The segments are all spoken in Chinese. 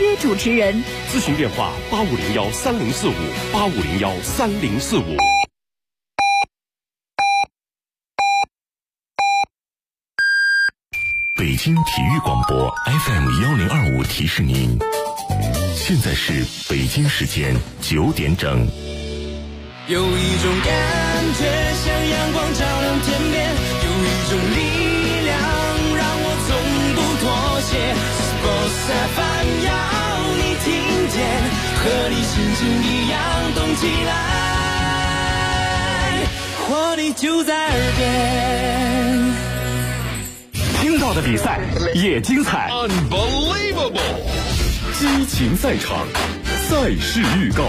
约主持人。 咨询电话8501304585013045。 北京体育广播 FM1025提示您，现在是北京时间9点整。 有一种感觉像阳光照亮天边，有一种力量让我从不妥协。Sports FM 要你听见，和你心情一样动起来，活力就在耳边。 听到的比赛也精彩 Unbelievable！ 激情赛场，赛事预告。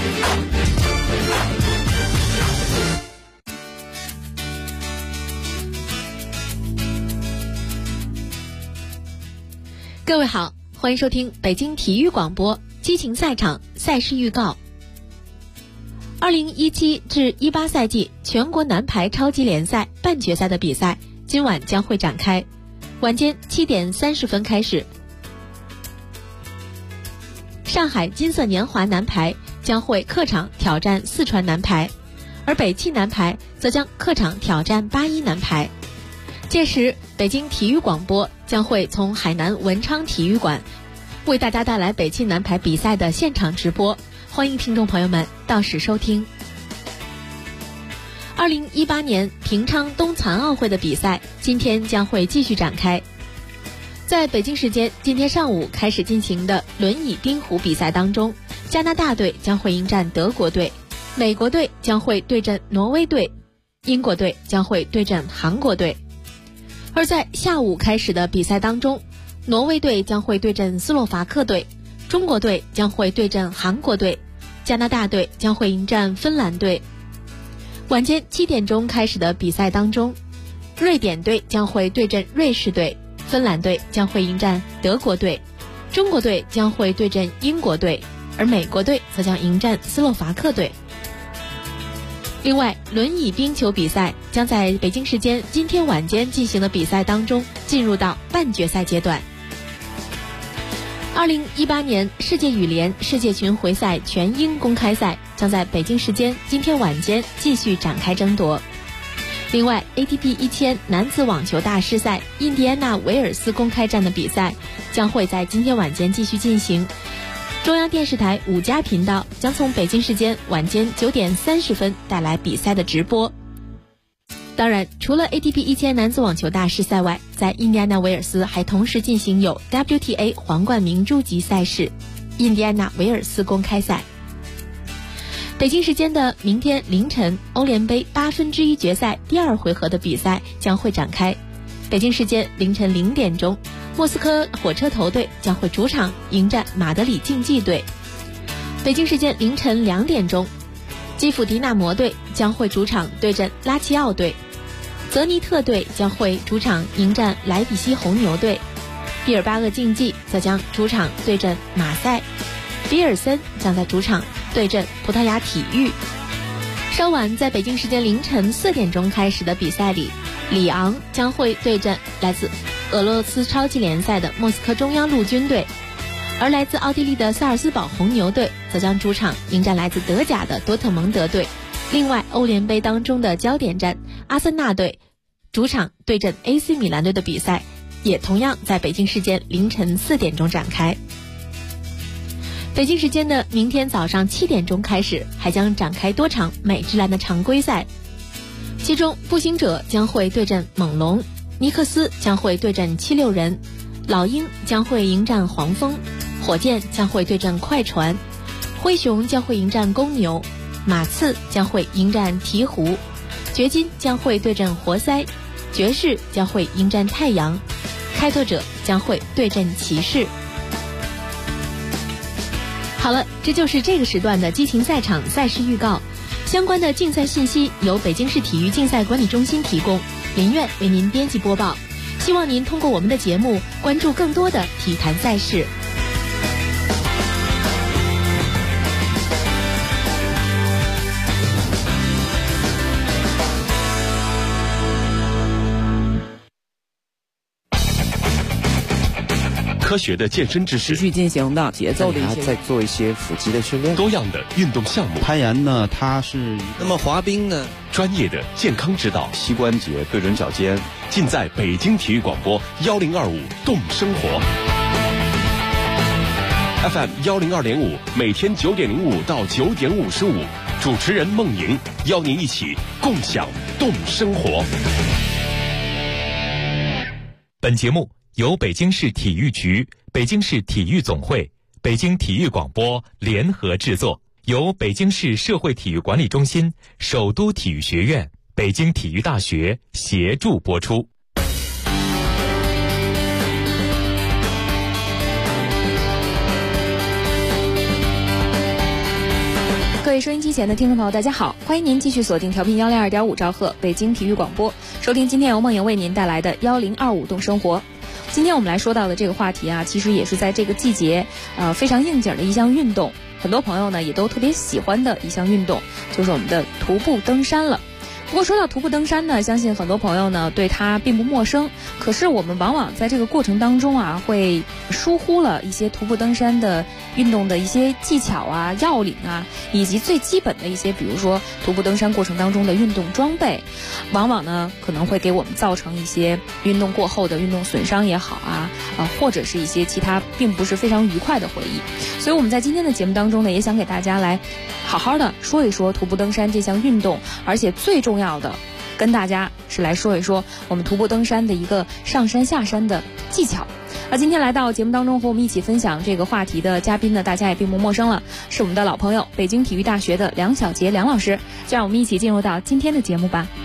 各位好，欢迎收听北京体育广播激情赛场赛事预告。2017至18赛季全国男排超级联赛半决赛的比赛今晚将会展开，晚间7点30分开始。上海金色年华男排将会客场挑战四川男排，而北汽男排则将客场挑战81男排。届时北京体育广播将会从海南文昌体育馆为大家带来北汽男排比赛的现场直播，欢迎听众朋友们到时收听。2018年平昌冬残奥会的比赛今天将会继续展开。在北京时间今天上午开始进行的轮椅冰壶比赛当中，加拿大队将会迎战德国队，美国队将会对阵挪威队，英国队将会对阵韩国队。而在下午开始的比赛当中，挪威队将会对阵斯洛伐克队，中国队将会对阵韩国队，加拿大队将会迎战芬兰队。晚间7点钟开始的比赛当中，瑞典队将会对阵瑞士队，芬兰队将会迎战德国队，中国队将会对阵英国队，而美国队则将迎战斯洛伐克队。另外，轮椅冰球比赛将在北京时间今天晚间进行的比赛当中进入到半决赛阶段。2018年世界羽联世界巡回赛全英公开赛将在北京时间今天晚间继续展开争夺。另外 ATP 1000男子网球大师赛印第安纳维尔斯公开战的比赛将会在今天晚间继续进行。中央电视台5家频道将从北京时间晚间9点30分带来比赛的直播。当然，除了 ATP 1000男子网球大师赛外，在印第安纳维尔斯还同时进行有 WTA 皇冠明珠级赛事印第安纳维尔斯公开赛。北京时间的明天凌晨，欧联杯1/8决赛第2回合的比赛将会展开。北京时间凌晨0点钟，莫斯科火车头队将会主场迎战马德里竞技队。北京时间凌晨2点钟，基辅迪纳摩队将会主场对阵拉齐奥队，泽尼特队将会主场迎战莱比锡红牛队，毕尔巴鄂竞技则将主场对阵马赛，比尔森将在主场对阵葡萄牙体育。稍晚在北京时间凌晨4点钟开始的比赛里，里昂将会对阵来自俄罗斯超级联赛的莫斯科中央陆军队，而来自奥地利的萨尔斯堡红牛队则将主场迎战来自德甲的多特蒙德队。另外，欧联杯当中的焦点战阿森纳队主场对阵 AC 米兰队的比赛也同样在北京时间凌晨4点钟展开。北京时间的明天早上7点钟开始，还将展开多场美职篮的常规赛，其中步行者将会对阵猛龙，尼克斯将会对阵76人，老鹰将会迎战黄蜂，火箭将会对阵快船，灰熊将会迎战公牛，马刺将会迎战鹈鹕，掘金将会对阵活塞，爵士将会迎战太阳，开拓者将会对阵骑士。好了，这就是这个时段的激情赛场赛事预告。相关的竞赛信息由北京市体育竞赛管理中心提供，林苑为您编辑播报。希望您通过我们的节目关注更多的体坛赛事。 科学的健身知识， 持续进行的节奏的一些， 再做一些腹肌的训练， 多样的运动项目。 攀岩呢，它是那么滑冰呢， 专业的健康指导， 膝关节对准脚尖， 尽在北京体育广播1025动生活。FM 102.5，每天9点05到9点55，主持人孟莹邀您一起共享动生活。 本节目由北京市体育局、北京市体育总会、北京体育广播联合制作，由北京市社会体育管理中心、首都体育学院、北京体育大学协助播出。 各位收音机前的听众朋友，大家好，欢迎您继续锁定调频102.5兆赫北京体育广播，收听今天由梦莹为您带来的1025动生活。今天我们来说到的这个话题啊，其实也是在这个季节，非常应景的一项运动，很多朋友呢也都特别喜欢的一项运动，就是我们的徒步登山了。不过说到徒步登山呢，相信很多朋友呢对它并不陌生，可是我们往往在这个过程当中啊，会疏忽了一些徒步登山的运动的一些技巧啊、要领啊，以及最基本的一些，比如说徒步登山过程当中的运动装备，往往呢可能会给我们造成一些运动过后的运动损伤也好啊，或者是一些其他并不是非常愉快的回忆。所以我们在今天的节目当中呢，也想给大家来好好的说一说徒步登山这项运动，而且最重要的跟大家是来说一说我们徒步登山的一个上山下山的技巧。而今天来到节目当中和我们一起分享这个话题的嘉宾呢，大家也并不陌生了，是我们的老朋友北京体育大学的梁晓杰梁老师，就让我们一起进入到今天的节目吧。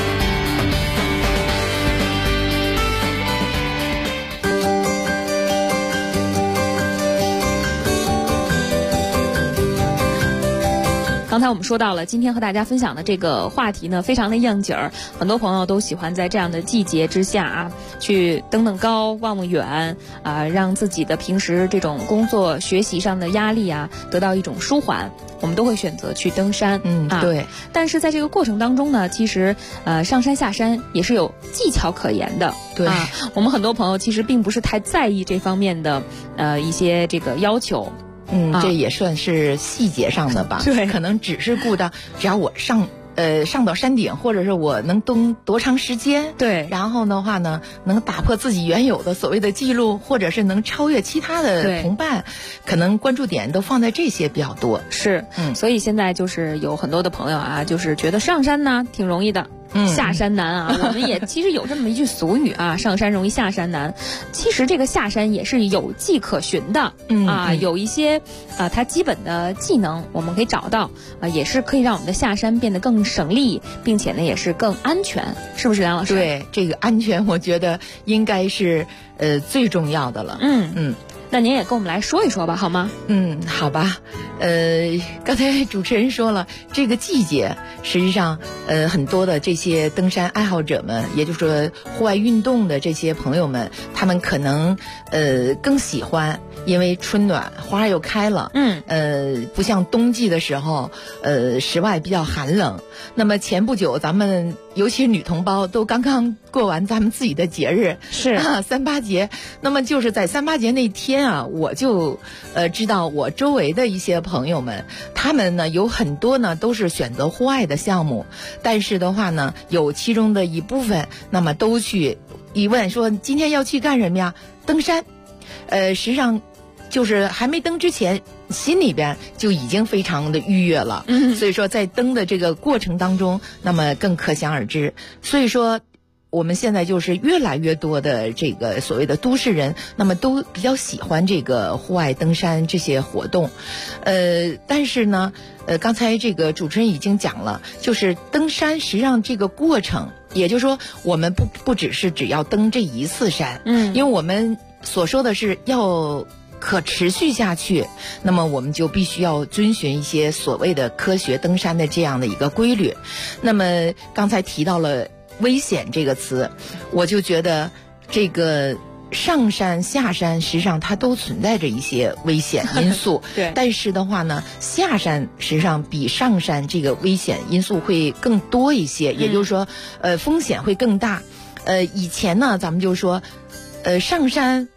刚才我们说到了，今天和大家分享的这个话题呢，非常的应景儿，很多朋友都喜欢在这样的季节之下啊，去登登高、望望远啊，让自己的平时这种工作、学习上的压力啊，得到一种舒缓。我们都会选择去登山，对。但是在这个过程当中呢，其实上山下山也是有技巧可言的，对啊。我们很多朋友其实并不是太在意这方面的一些这个要求。 这也算是细节上的吧。 对， 可能只是顾到只要我上到山顶，或者是我能登多长时间， 对， 然后的话呢，能打破自己原有的所谓的记录，或者是能超越其他的同伴，可能关注点都放在这些比较多。 是，所以现在就是有很多的朋友啊，就是觉得上山呢挺容易的。下山难啊！我们也其实有这么一句俗语啊，上山容易下山难。其实这个下山也是有迹可循的，有一些它基本的技能我们可以找到，也是可以让我们的下山变得更省力，并且呢也是更安全，是不是梁老师？ 对，这个安全我觉得应该是最重要的了。 那您也跟我们来说一说吧，好吗？ 好吧。刚才主持人说了，这个季节实际上很多的这些登山爱好者们，也就是说户外运动的这些朋友们，他们可能更喜欢，因为春暖花又开了，不像冬季的时候室外比较寒冷。那么前不久咱们尤其是女同胞都刚刚过完咱们自己的节日， 是 3·8节。那么就是在3·8节那天啊，我就知道我周围的一些朋友们，他们呢有很多呢都是选择户外的项目，但是的话呢，有其中的一部分那么都去一问说今天要去干什么呀？登山。实际上就是还没登之前，心里边就已经非常的愉悦了。所以说在登的这个过程当中，那么更可想而知。所以说我们现在就是越来越多的这个所谓的都市人，那么都比较喜欢这个户外登山这些活动。但是呢，刚才这个主持人已经讲了，就是登山实际上这个过程，也就是说我们不只是只要登这一次山，因为我们所说的是要可持续下去，那么我们就必须要遵循一些所谓的科学登山的这样的一个规律。那么刚才提到了危险这个词，我就觉得这个上山下山实际上它都存在着一些危险因素对， 但是的话呢，下山实际上比上山这个危险因素会更多一些，也就是说风险会更大。以前呢咱们就说上山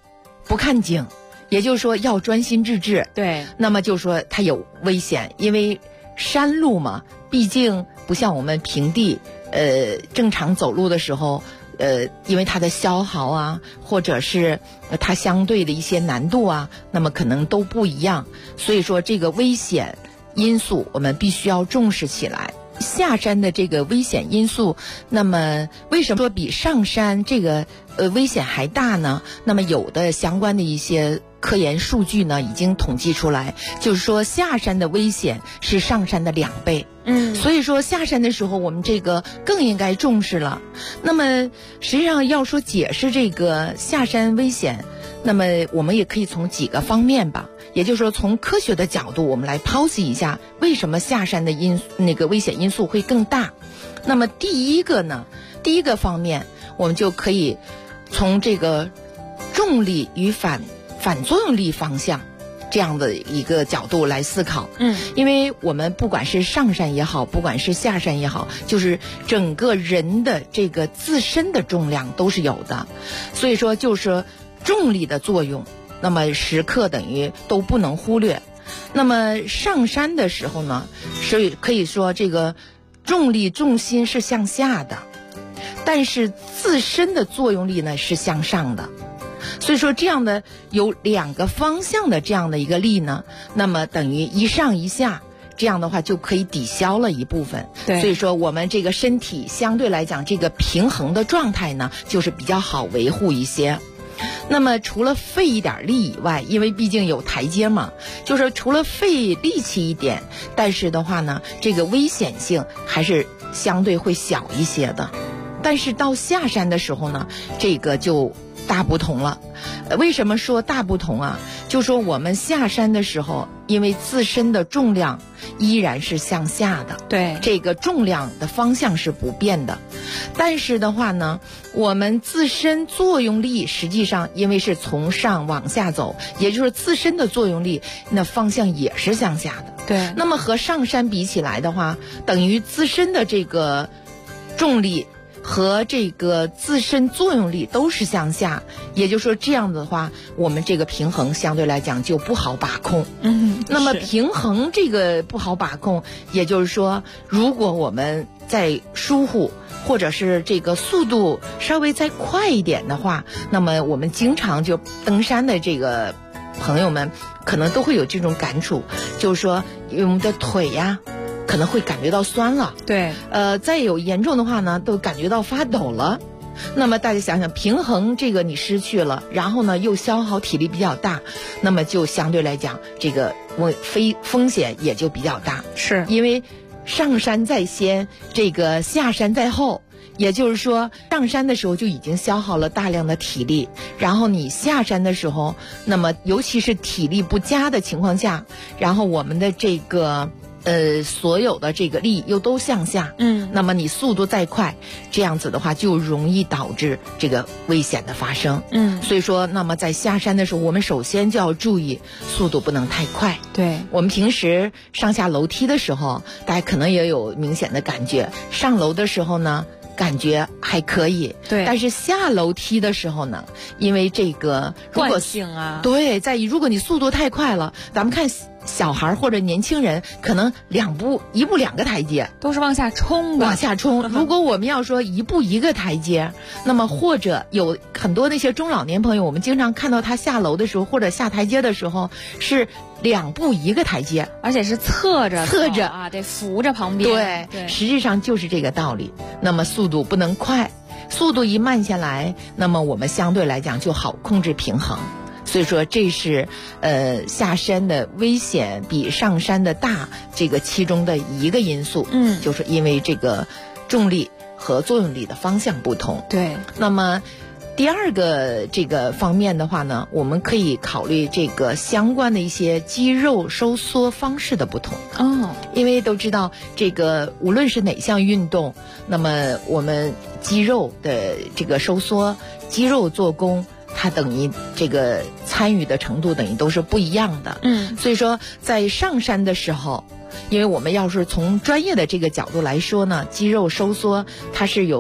不看景，也就是说要专心致志。 对， 那么就说它有危险，因为山路嘛，毕竟不像我们平地，正常走路的时候，因为它的消耗啊，或者是它相对的一些难度啊，那么可能都不一样。所以说这个危险因素我们必须要重视起来。下山的这个危险因素，那么为什么说比上山这个危险还大呢？那么有的相关的一些科研数据呢已经统计出来，就是说下山的危险是上山的2倍。所以说下山的时候我们这个更应该重视了。那么实际上要说解释这个下山危险，那么我们也可以从几个方面吧，也就是说从科学的角度我们来剖析一下为什么下山的那个危险因素会更大。那么第一个方面我们就可以从这个重力与反作用力方向这样的一个角度来思考。因为我们不管是上山也好，不管是下山也好，就是整个人的这个自身的重量都是有的，所以说就是重力的作用，那么时刻等于都不能忽略。那么上山的时候呢，所以可以说这个重力重心是向下的，但是自身的作用力呢是向上的。所以说这样的有2个方向的这样的一个力呢，那么等于一上一下，这样的话就可以抵消了一部分。 对， 所以说我们这个身体相对来讲这个平衡的状态呢就是比较好维护一些。那么除了费一点力以外，因为毕竟有台阶嘛，就是除了费力气一点，但是的话呢这个危险性还是相对会小一些的。但是到下山的时候呢，这个就大不同了。为什么说大不同啊？就说我们下山的时候，因为自身的重量依然是向下的， 对， 这个重量的方向是不变的。但是的话呢，我们自身作用力实际上因为是从上往下走，也就是自身的作用力那方向也是向下的。 对， 那么和上山比起来的话，等于自身的这个重力和这个自身作用力都是向下，也就是说这样的话我们这个平衡相对来讲就不好把控。那么平衡这个不好把控，也就是说如果我们在疏忽或者是这个速度稍微再快一点的话，那么我们经常就登山的这个朋友们可能都会有这种感触，就是说我们的腿呀可能会感觉到酸了， 对， 再有严重的话呢，都感觉到发抖了。那么大家想想，平衡这个你失去了，然后呢又消耗体力比较大，那么就相对来讲这个风险也就比较大。 是因为上山在先，这个下山在后。也就是说上山的时候就已经消耗了大量的体力，然后你下山的时候，那么尤其是体力不佳的情况下，然后我们的这个所有的这个力又都向下，那么你速度再快，这样子的话就容易导致这个危险的发生。所以说那么在下山的时候，我们首先就要注意速度不能太快。 对， 我们平时上下楼梯的时候，大家可能也有明显的感觉，上楼的时候呢感觉还可以， 对， 但是下楼梯的时候呢，因为这个惯性啊， 对，在于如果你速度太快了，咱们看小孩或者年轻人可能一步2个台阶都是往下冲的， 往下冲。如果我们要说一步1个台阶，那么或者有很多那些中老年朋友，我们经常看到他下楼的时候或者下台阶的时候是2步1个台阶， 而且是侧着啊， 得扶着旁边。 对，实际上就是这个道理。那么速度不能快，速度一慢下来，那么我们相对来讲就好控制平衡。所以说这是下山的危险比上山的大，这个其中的一个因素。就是因为这个重力和作用力的方向不同。 对， 那么第二个这个方面的话呢，我们可以考虑这个相关的一些肌肉收缩方式的不同。因为都知道这个无论是哪项运动，那么我们肌肉的这个收缩、肌肉做工，它等于这个参与的程度等于都是不一样的。所以说在上山的时候，因为我们要是从专业的这个角度来说呢，肌肉收缩它是有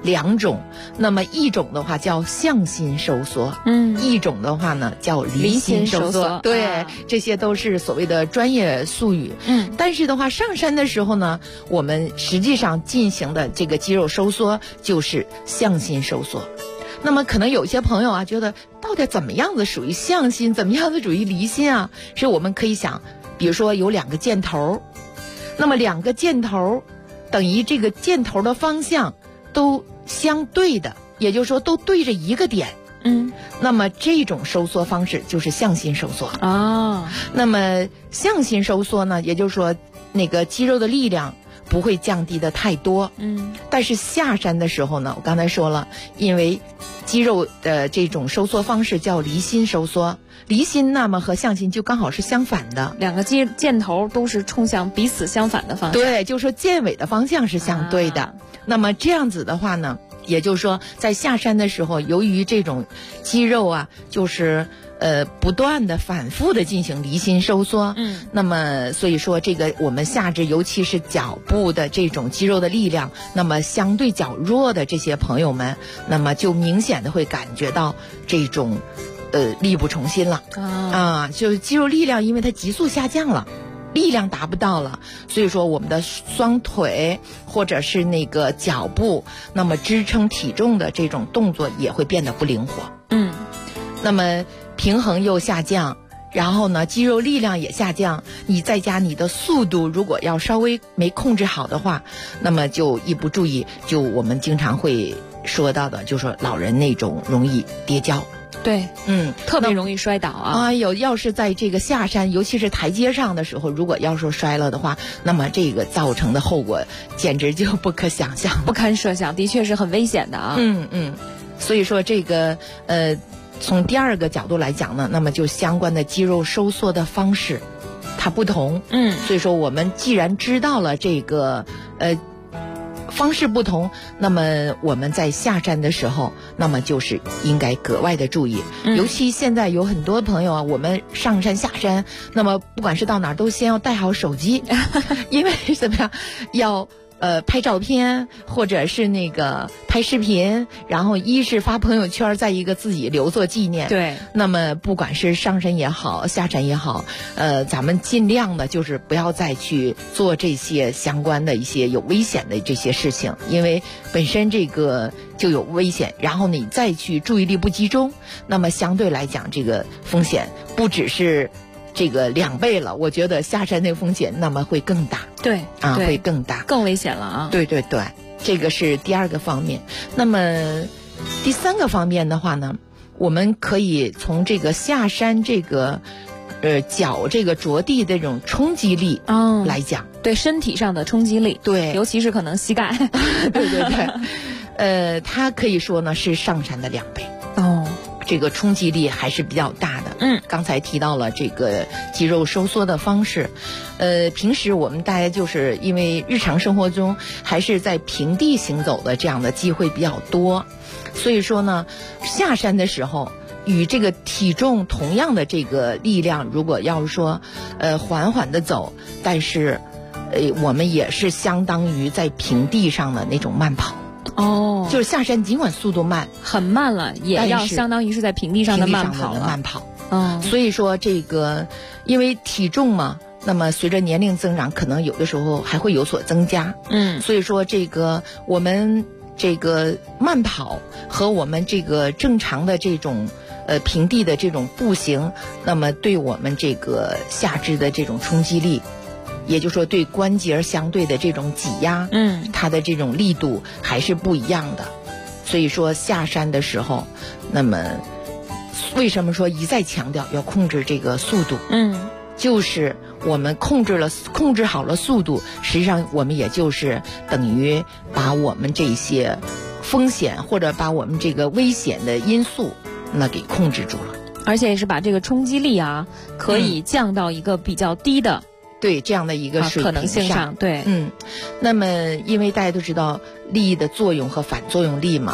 两种，那么一种的话叫向心收缩，一种的话呢叫离心收缩。对，这些都是所谓的专业术语。但是的话，上山的时候呢，我们实际上进行的这个肌肉收缩就是向心收缩。那么可能有些朋友啊，觉得到底怎么样子属于向心，怎么样子属于离心啊？是我们可以想，比如说有两个箭头，那么两个箭头等于这个箭头的方向都相对的，也就是说都对着一个点。那么这种收缩方式就是向心收缩啊。那么向心收缩呢，也就是说那个肌肉的力量不会降低的太多。但是下山的时候呢，我刚才说了，因为肌肉的这种收缩方式叫离心收缩，离心那么和向心就刚好是相反的， 两个箭头都是冲向彼此相反的方向。 对，就是说箭尾的方向是相对的。那么这样子的话呢，也就是说在下山的时候，由于这种肌肉啊，就是不断的反复的进行离心收缩，那么所以说这个我们下肢尤其是脚部的这种肌肉的力量，那么相对较弱的这些朋友们，那么就明显的会感觉到这种力不从心了就是肌肉力量因为它急速下降了，力量达不到了，所以说我们的双腿或者是那个脚部，那么支撑体重的这种动作也会变得不灵活。那么平衡又下降，然后呢肌肉力量也下降，你再加你的速度如果要稍微没控制好的话，那么就一不注意，就我们经常会说到的，就是说老人那种容易跌跤。 对，特别容易摔倒啊！ 要是在这个下山，尤其是台阶上的时候，如果要是摔了的话，那么这个造成的后果简直就不可想象， 不堪设想，的确是很危险的啊。 所以说这个从第二个角度来讲呢，那么就相关的肌肉收缩的方式它不同。所以说我们既然知道了这个方式不同，那么我们在下山的时候，那么就是应该格外的注意。尤其现在有很多朋友啊，我们上山下山，那么不管是到哪儿都先要带好手机，因为怎么样要拍照片或者是那个拍视频，然后一是发朋友圈，再一个自己留作纪念。 对， 那么不管是上山也好，下山也好，咱们尽量的就是不要再去做这些相关的一些有危险的这些事情，因为本身这个就有危险，然后你再去注意力不集中，那么相对来讲这个风险不只是这个2倍了，我觉得下山那风险那么会更大。 对会更大， 更危险了啊！ 对，这个是第二个方面。那么第三个方面的话呢，我们可以从这个下山这个脚这个着地的这种冲击力来讲， 对身体上的冲击力， 对， 尤其是可能膝盖， 对，它可以说呢是上山的2倍。这个冲击力还是比较大的。刚才提到了这个肌肉收缩的方式，平时我们大家就是因为日常生活中还是在平地行走的这样的机会比较多，所以说呢，下山的时候与这个体重同样的这个力量，如果要是说缓缓的走，但是我们也是相当于在平地上的那种慢跑。就是下山尽管速度慢， 很慢了，也要相当于是在平地上的慢跑了。 所以说这个因为体重嘛，那么随着年龄增长，可能有的时候还会有所增加。所以说这个我们这个慢跑和我们这个正常的这种平地的这种步行，那么对我们这个下肢的这种冲击力，也就是说对关节相对的这种挤压，它的这种力度还是不一样的。所以说下山的时候，那么为什么说一再强调要控制这个速度？就是我们控制好了速度，实际上我们也就是等于把我们这些风险或者把我们这个危险的因素那给控制住了， 而且也是把这个冲击力啊可以降到一个比较低的。 对这样的一个水平可能性上，对， 那么因为大家都知道力的作用和反作用力嘛，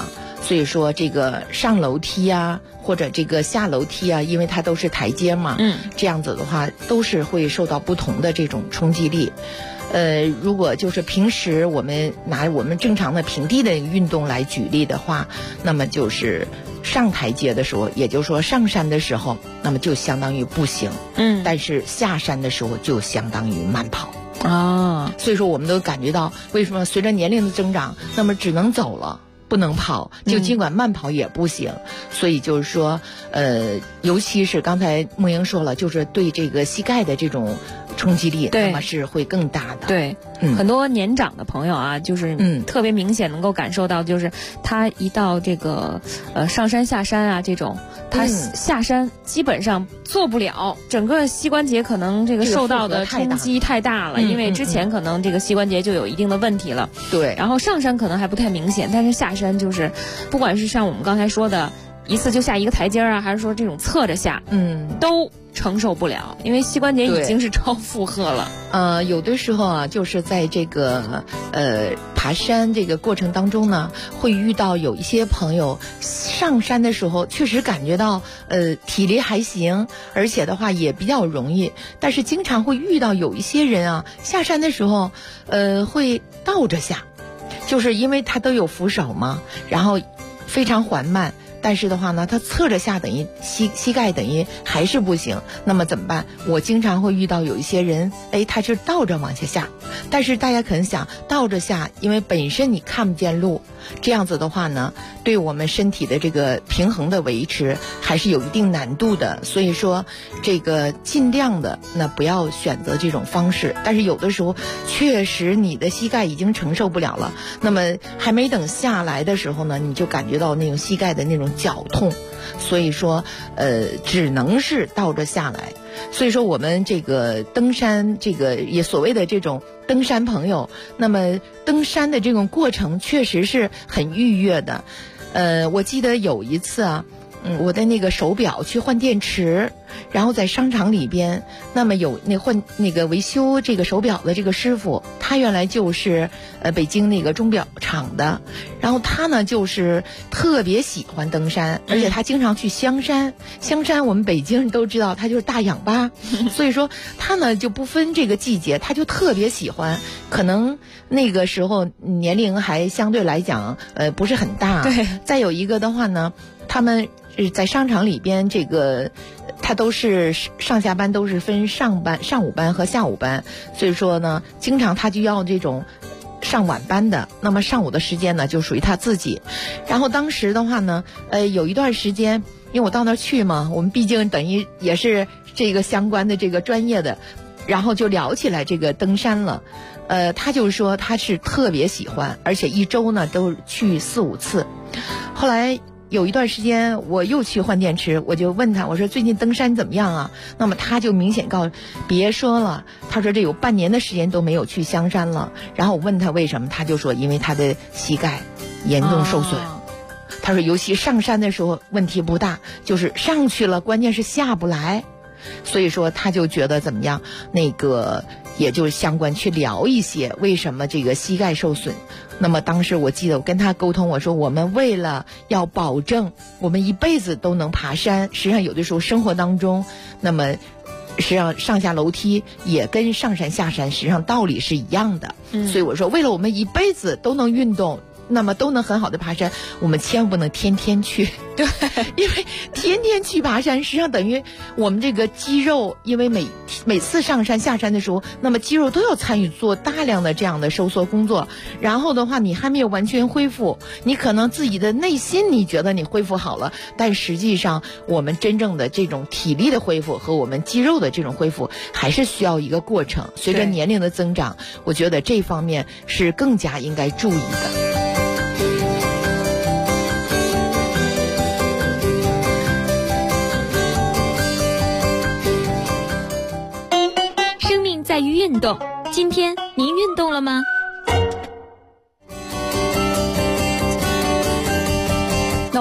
所以说这个上楼梯啊，或者这个下楼梯啊，因为它都是台阶嘛，这样子的话都是会受到不同的这种冲击力。如果就是平时我们拿我们正常的平地的运动来举例的话，那么就是上台阶的时候，也就是说上山的时候，那么就相当于步行，但是下山的时候就相当于慢跑啊。所以说我们都感觉到，为什么随着年龄的增长，那么只能走了，不能跑，就尽管慢跑也不行。所以就是说，尤其是刚才梦莹说了，就是对这个膝盖的这种冲击力，那么是会更大的。 对，很多年长的朋友啊，就是特别明显能够感受到，就是他一到这个上山下山啊这种，他下山基本上做不了，整个膝关节可能这个受到的冲击太大了，因为之前可能这个膝关节就有一定的问题了。 对， 然后上山可能还不太明显，但是下山就是不管是像我们刚才说的一次就下一个台阶啊，还是说这种侧着下，都承受不了，因为膝关节已经是超负荷了。 有的时候啊，就是在这个爬山这个过程当中呢，会遇到有一些朋友上山的时候确实感觉到体力还行，而且的话也比较容易，但是经常会遇到有一些人啊，下山的时候会倒着下，就是因为他都有扶手嘛，然后非常缓慢。但是的话呢，他侧着下等于膝盖等于还是不行，那么怎么办？我经常会遇到有一些人，他是倒着往下下，但是大家可能想倒着下，因为本身你看不见路，这样子的话呢，对我们身体的这个平衡的维持还是有一定难度的，所以说这个尽量的那不要选择这种方式。但是有的时候确实你的膝盖已经承受不了了，那么还没等下来的时候呢，你就感觉到那种膝盖的那种绞痛，所以说只能是倒着下来。所以说我们这个登山，这个也所谓的这种登山朋友，那么登山的这种过程确实是很愉悦的。我记得有一次啊，我的那个手表去换电池，然后在商场里边，那么有那个维修这个手表的这个师傅，他原来就是北京那个钟表厂的，然后他呢就是特别喜欢登山，而且他经常去香山。香山我们北京人都知道，他就是大氧吧，所以说他呢就不分这个季节，他就特别喜欢。可能那个时候年龄还相对来讲不是很大。 对。 再有一个的话呢，他们在商场里边这个他都是上下班都是分上午班和下午班，所以说呢经常他就要这种上晚班的，那么上午的时间呢就属于他自己。然后当时的话呢有一段时间，因为我到那儿去嘛，我们毕竟等于也是这个相关的这个专业的，然后就聊起来这个登山了。他就说他是特别喜欢，而且一周呢都去4、5次。后来有一段时间我又去换电池，我就问他，我说最近登山怎么样啊？那么他就明显告诉别说了，他说这有半年的时间都没有去香山了。然后我问他为什么，他就说因为他的膝盖严重受损。他说尤其上山的时候问题不大，就是上去了关键是下不来，所以说他就觉得怎么样，那个也就相关去聊一些为什么这个膝盖受损。那么当时我记得我跟他沟通，我说我们为了要保证我们一辈子都能爬山，实际上有的时候生活当中，那么实际上上下楼梯也跟上山下山实际上道理是一样的。所以我说为了我们一辈子都能运动，那么都能很好的爬山，我们千万不能天天去。对，因为天天去爬山，实际上等于我们这个肌肉，因为每次上山下山的时候，那么肌肉都要参与做大量的这样的收缩工作，然后的话你还没有完全恢复，你可能自己的内心你觉得你恢复好了，但实际上我们真正的这种体力的恢复和我们肌肉的这种恢复还是需要一个过程。随着年龄的增长，我觉得这方面是更加应该注意的。 在于运动，今天您运动了吗？ 那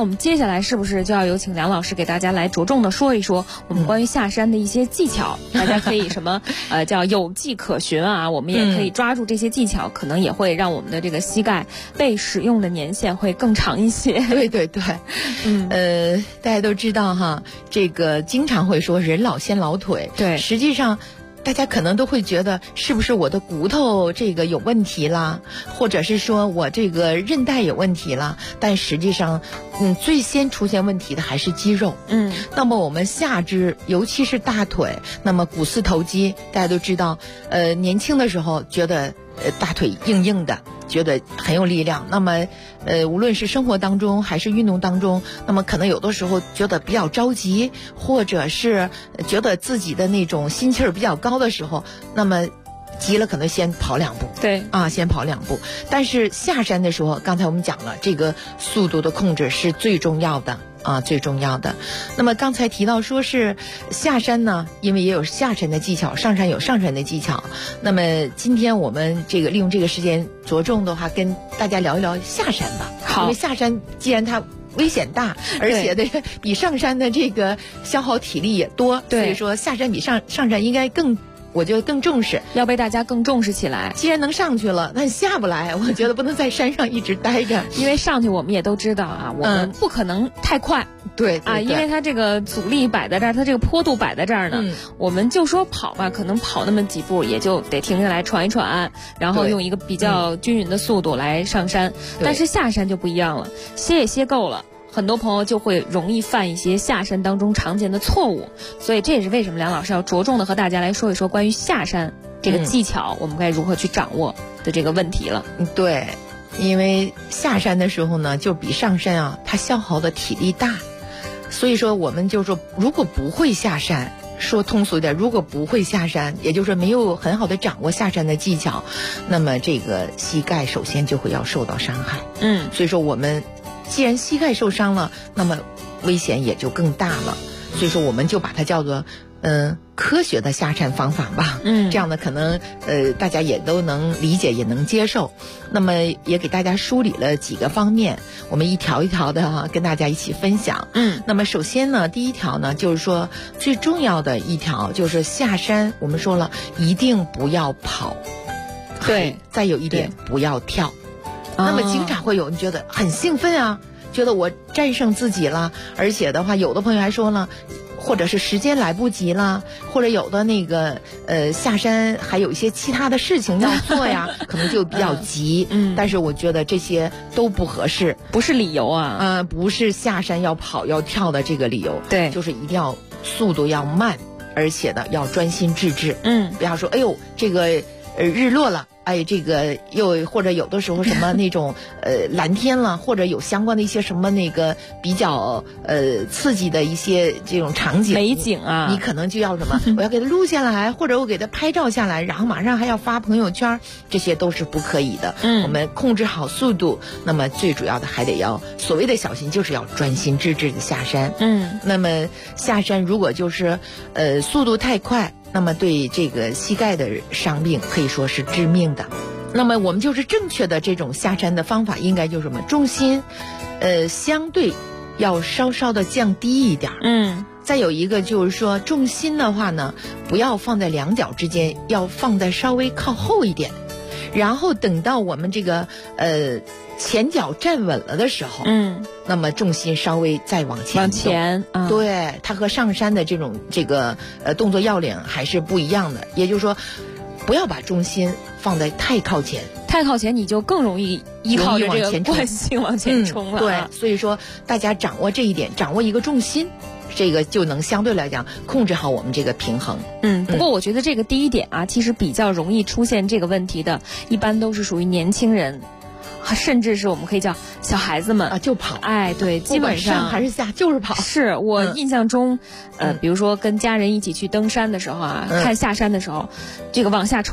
我们接下来是不是就要有请梁老师给大家来着重的说一说我们关于下山的一些技巧？大家可以什么叫有迹可循啊，我们也可以抓住这些技巧，可能也会让我们的这个膝盖被使用的年限会更长一些。 对对对，大家都知道哈，这个经常会说人老先老腿， 对， 实际上大家可能都会觉得是不是我的骨头这个有问题啦，或者是说我这个韧带有问题啦，但实际上最先出现问题的还是肌肉。那么我们下肢尤其是大腿，那么股四头肌大家都知道，年轻的时候觉得大腿硬硬的，觉得很有力量，那么无论是生活当中还是运动当中，那么可能有的时候觉得比较着急，或者是觉得自己的那种心气儿比较高的时候，那么急了可能先跑2步， 对啊，先跑2步。但是下山的时候，刚才我们讲了，这个速度的控制是最重要的啊，最重要的。那么刚才提到说是下山呢，因为也有下山的技巧，上山有上山的技巧。那么今天我们这个利用这个时间着重的话，跟大家聊一聊下山吧。 好， 因为下山既然它危险大，而且的比上山的这个消耗体力也多，所以说下山比上山应该我觉得更重视， 要被大家更重视起来。 既然能上去了，那下不来，我觉得不能在山上一直待着。 因为上去我们也都知道啊，我们不可能太快。 对啊，因为它这个阻力摆在这儿，它这个坡度摆在这儿呢，我们就说跑吧，可能跑那么几步也就得停下来喘一喘，然后用一个比较均匀的速度来上山。但是下山就不一样了，歇也歇够了。很多朋友就会容易犯一些下山当中常见的错误，所以这也是为什么梁老师要着重的和大家来说一说关于下山这个技巧，我们该如何去掌握的这个问题了。 对，因为下山的时候呢，就比上山啊，它消耗的体力大，所以说我们就说，如果不会下山，说通俗一点，如果不会下山，也就是说没有很好的掌握下山的技巧，那么这个膝盖首先就会要受到伤害。所以说我们既然膝盖受伤了，那么危险也就更大了。所以说我们就把它叫做科学的下山方法吧。这样的可能大家也都能理解，也能接受。那么也给大家梳理了几个方面，我们一条一条的跟大家一起分享。那么首先呢，第一条呢，就是说最重要的一条就是下山，我们说了一定不要跑， 对， 再有一点不要跳。那么经常会有人觉得很兴奋啊，觉得我战胜自己了，而且的话，有的朋友还说了，或者是时间来不及了，或者有的那个下山还有一些其他的事情要做呀，可能就比较急。但是我觉得这些都不合适， 不是理由啊。 不是下山要跑要跳的这个理由。 对， 就是一定要速度要慢，而且呢要专心致志。不要说哎呦这个日落了。这个又或者有的时候什么那种蓝天了，或者有相关的一些什么那个比较刺激的一些这种场景美景啊， 你可能就要什么我要给它录下来，或者我给它拍照下来，然后马上还要发朋友圈，这些都是不可以的。我们控制好速度，那么最主要的还得要所谓的小心，就是要专心致志的下山。那么下山如果就是速度太快，那么对这个膝盖的伤病可以说是致命的。那么我们就是正确的这种下山的方法，应该就是什么？重心，相对要稍稍的降低一点。再有一个就是说，重心的话呢，不要放在两脚之间，要放在稍微靠后一点。然后等到我们这个前脚站稳了的时候，那么重心稍微再往前对，它和上山的这种动作要领还是不一样的。也就是说，不要把重心放在太靠前， 太靠前你就更容易依靠着这个惯性往前冲了。 对，所以说大家掌握这一点，掌握一个重心，这个就能相对来讲控制好我们这个平衡。 不过我觉得这个第一点啊，其实比较容易出现这个问题的，一般都是属于年轻人。甚至是我们可以叫小孩子们就跑。 对，基本上还是下就是跑。 是我印象中，比如说跟家人一起去登山的时候啊，看下山的时候，这个往下冲的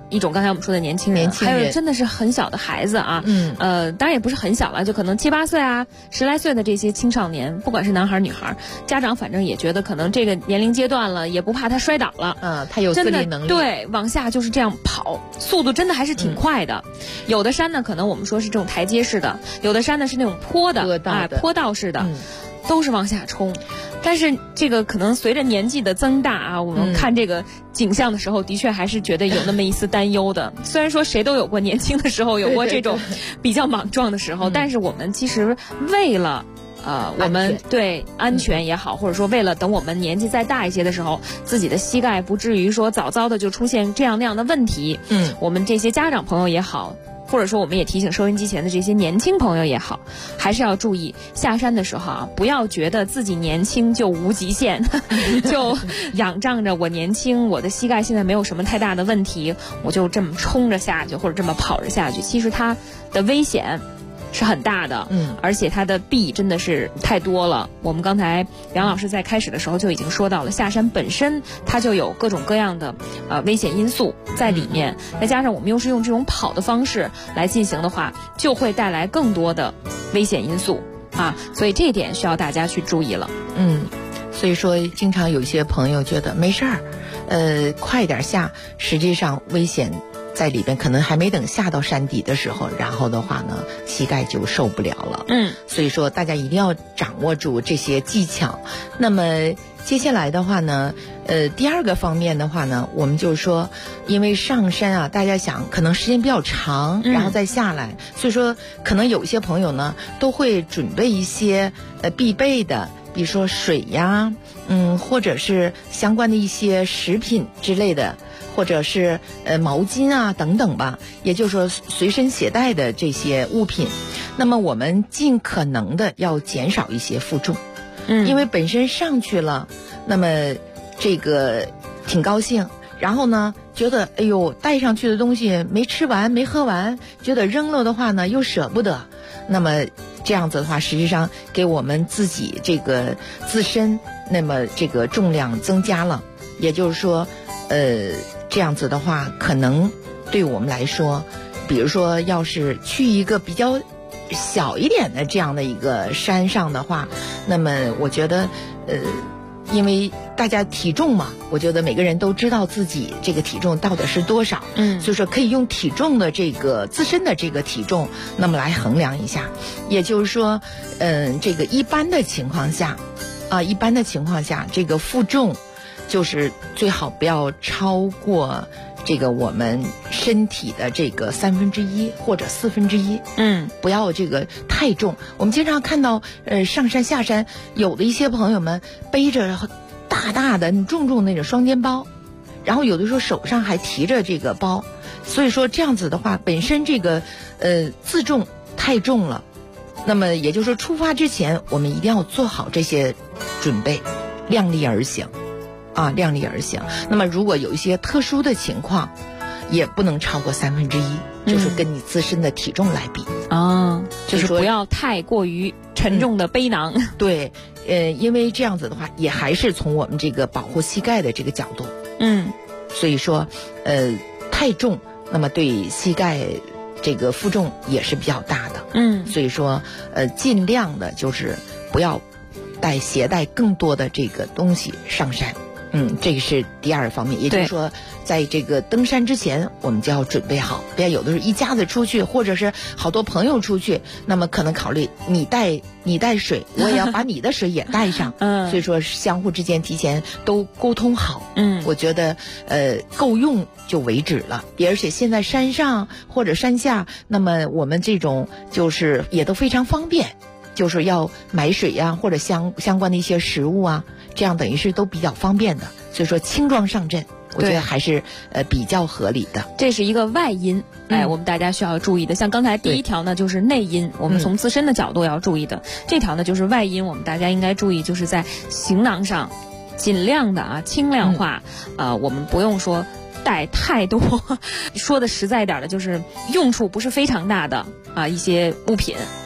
一种刚才我们说的年轻人，还有真的是很小的孩子啊，当然也不是很小了，就可能7、8岁啊，10来岁的这些青少年，不管是男孩女孩，家长反正也觉得可能这个年龄阶段了，也不怕他摔倒了， 他有自理能力， 对，往下就是这样跑，速度真的还是挺快的。有的山呢，可能我们说是这种台阶式的，有的山呢是那种坡道式的，都是往下冲。但是这个可能随着年纪的增大啊，我们看这个景象的时候，的确还是觉得有那么一丝担忧的。虽然说谁都有过年轻的时候，有过这种比较莽撞的时候，但是我们其实为了我们对安全也好，或者说为了等我们年纪再大一些的时候，自己的膝盖不至于说早早的就出现这样那样的问题，我们这些家长朋友也好，或者说我们也提醒收音机前的这些年轻朋友也好，还是要注意下山的时候啊，不要觉得自己年轻就无极限，就仰仗着我年轻，我的膝盖现在没有什么太大的问题，我就这么冲着下去或者这么跑着下去。其实它的危险是很大的，而且它的弊真的是太多了。我们刚才梁老师在开始的时候就已经说到了，下山本身它就有各种各样的危险因素在里面，再加上我们又是用这种跑的方式来进行的话，就会带来更多的危险因素啊，所以这一点需要大家去注意了。 所以说经常有一些朋友觉得没事儿，快点下，实际上危险在里边，可能还没等下到山底的时候，然后的话呢，膝盖就受不了了。所以说大家一定要掌握住这些技巧。那么接下来的话呢，第二个方面的话呢，我们就是说，因为上山啊，大家想可能时间比较长，然后再下来，所以说可能有些朋友呢都会准备一些必备的，比如说水呀，或者是相关的一些食品之类的。或者是毛巾啊等等吧，也就是说随身携带的这些物品，那么我们尽可能的要减少一些负重，因为本身上去了，那么这个挺高兴，然后呢觉得哎呦带上去的东西没吃完没喝完，觉得扔了的话呢又舍不得，那么这样子的话，实际上给我们自己这个自身那么这个重量增加了，也就是说这样子的话，可能对我们来说，比如说要是去一个比较小一点的这样的一个山上的话，那么我觉得因为大家体重嘛，我觉得每个人都知道自己这个体重到底是多少，所以说可以用体重的这个自身的这个体重，那么来衡量一下。也就是说，这个一般的情况下，这个负重就是最好不要超过这个我们身体的这个1/3或者1/4，不要这个太重。我们经常看到上山下山，有的一些朋友们背着大大的重重那种双肩包，然后有的时候手上还提着这个包，所以说这样子的话，本身这个自重太重了，那么也就是说出发之前我们一定要做好这些准备，量力而行。那么如果有一些特殊的情况，也不能超过1/3，就是跟你自身的体重来比就是不要太过于沉重的背囊。 对，因为这样子的话，也还是从我们这个保护膝盖的这个角度，所以说太重，那么对膝盖这个负重也是比较大的，所以说尽量的就是不要携带更多的这个东西上山。这个是第二方面，也就是说，在这个登山之前，我们就要准备好，不要有的时候一家子出去，或者是好多朋友出去，那么可能考虑你带水，我也要把你的水也带上，所以说相互之间提前都沟通好，我觉得够用就为止了。而且现在山上或者山下，那么我们这种就是也都非常方便。就是要买水呀，或者相关的一些食物啊，这样等于是都比较方便的，所以说轻装上阵，我觉得还是比较合理的。 这是一个外因，我们大家需要注意的。像刚才第一条呢，就是内因，我们从自身的角度要注意的。这条呢就是外因，我们大家应该注意，就是在行囊上尽量的轻量化，我们不用说带太多，说的实在一点的，就是用处不是非常大的一些物品，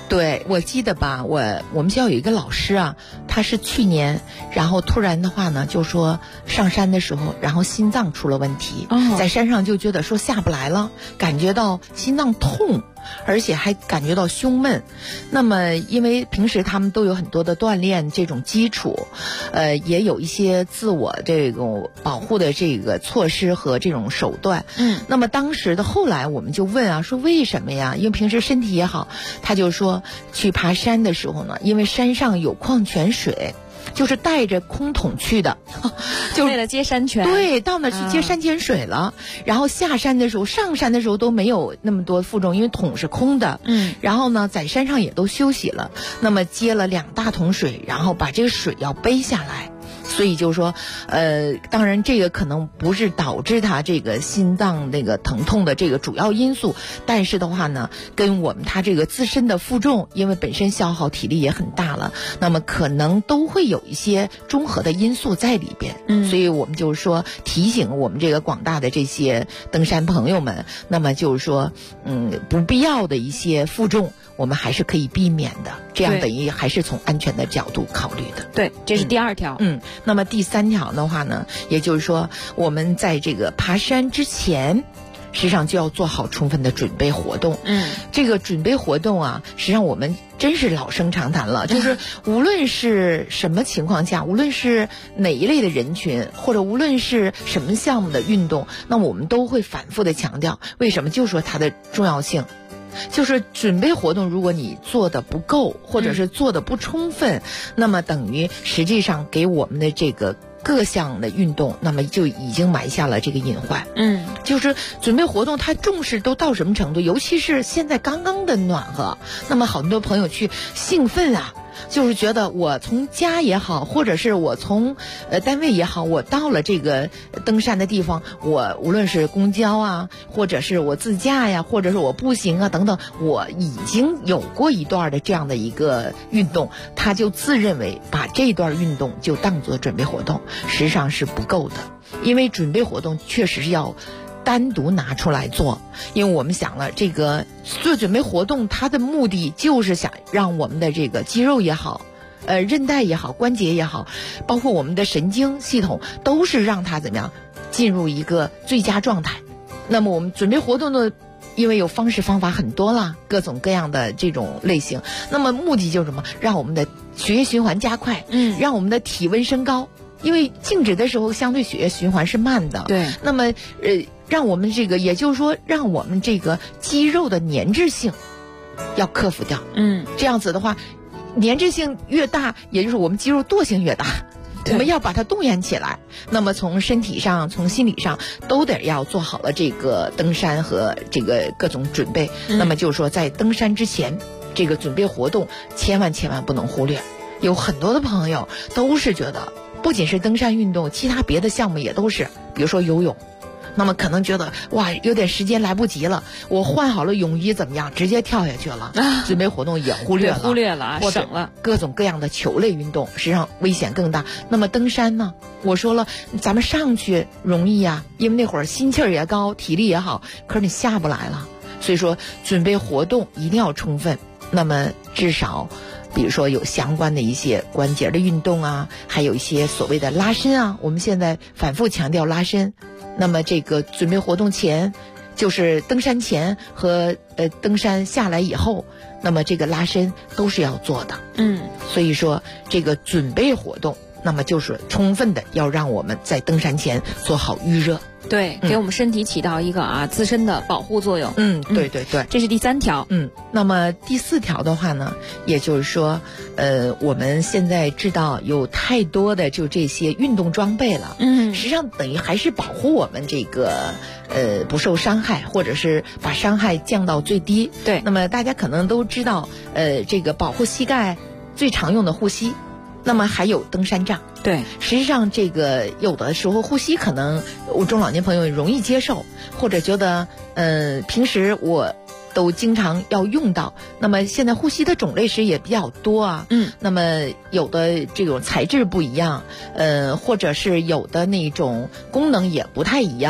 对，我记得吧，我们学校有一个老师啊，他是去年，然后突然的话呢，就说上山的时候，然后心脏出了问题，在山上就觉得说下不来了，感觉到心脏痛，而且还感觉到胸闷。那么因为平时他们都有很多的锻炼这种基础，也有一些自我这种保护的这个措施和这种手段。那么当时的后来我们就问啊，说为什么呀？因为平时身体也好，他就说去爬山的时候呢，因为山上有矿泉水，就是带着空桶去的， 就为了接山泉。 对，到那去接山泉水了。然后下山的时候，上山的时候都没有那么多负重，因为桶是空的。然后呢，在山上也都休息了。那么接了2大桶水，然后把这个水要背下来。所以就是说，当然这个可能不是导致他这个心脏那个疼痛的这个主要因素，但是的话呢，跟我们他这个自身的负重，因为本身消耗体力也很大了，那么可能都会有一些综合的因素在里边。所以我们就是说提醒我们这个广大的这些登山朋友们，那么就是说，不必要的一些负重，我们还是可以避免的，这样等于还是从安全的角度考虑的。 对，这是第2条。 那么第3条的话呢，也就是说我们在这个爬山之前，实际上就要做好充分的准备活动。这个准备活动啊，实际上我们真是老生常谈了，就是无论是什么情况下，无论是哪一类的人群，或者无论是什么项目的运动，那我们都会反复的强调，为什么？就说它的重要性。就是准备活动，如果你做的不够，或者是做的不充分，那么等于实际上给我们的这个各项的运动，那么就已经埋下了这个隐患。就是准备活动它重视都到什么程度，尤其是现在刚刚的暖和，那么很多朋友去兴奋啊，就是觉得我从家也好，或者是我从单位也好，我到了这个登山的地方，我无论是公交啊，或者是我自驾呀，或者是我步行啊等等，我已经有过一段的这样的一个运动，他就自认为把这段运动就当作准备活动，实际上是不够的。因为准备活动确实是要单独拿出来做，因为我们想了，这个做准备活动它的目的就是想让我们的这个肌肉也好，韧带也好，关节也好，包括我们的神经系统，都是让它怎么样进入一个最佳状态。那么我们准备活动的，因为有方式方法很多啦，各种各样的这种类型，那么目的就是什么？让我们的血液循环加快，让我们的体温升高。因为静止的时候，相对血液循环是慢的。 对。 那么让我们这个，也就是说，让我们这个肌肉的粘滞性要克服掉。这样子的话，粘滞性越大，也就是我们肌肉惰性越大。我们要把它动员起来，那么从身体上、从心理上都得要做好了这个登山和这个各种准备。那么就是说，在登山之前，这个准备活动千万不能忽略。有很多的朋友都是觉得，不仅是登山运动，其他别的项目也都是，比如说游泳。那么可能觉得哇，有点时间来不及了，我换好了泳衣怎么样，直接跳下去了，准备活动也忽略了， 省了。 各种各样的球类运动实际上危险更大。那么登山呢，我说了，咱们上去容易啊，因为那会儿心气儿也高，体力也好，可是你下不来了。所以说准备活动一定要充分，那么至少比如说有相关的一些关节的运动啊，还有一些所谓的拉伸啊，我们现在反复强调拉伸。那么这个准备活动前，就是登山前和登山下来以后，那么这个拉伸都是要做的。所以说这个准备活动，那么就是充分的要让我们在登山前做好预热。 对，给我们身体起到一个自身的保护作用。 对， 这是第3条。 那么第4条的话呢，也就是说，我们现在知道有太多的就这些运动装备了，实际上等于还是保护我们这个不受伤害，或者是把伤害降到最低。 对， 那么大家可能都知道，这个保护膝盖最常用的护膝。那么还有登山杖。 对， 实际上这个有的时候护膝可能中老年朋友容易接受，或者觉得平时我都经常要用到。那么现在护膝的种类是也比较多啊。那么有的这种材质不一样，或者是有的那种功能也不太一样。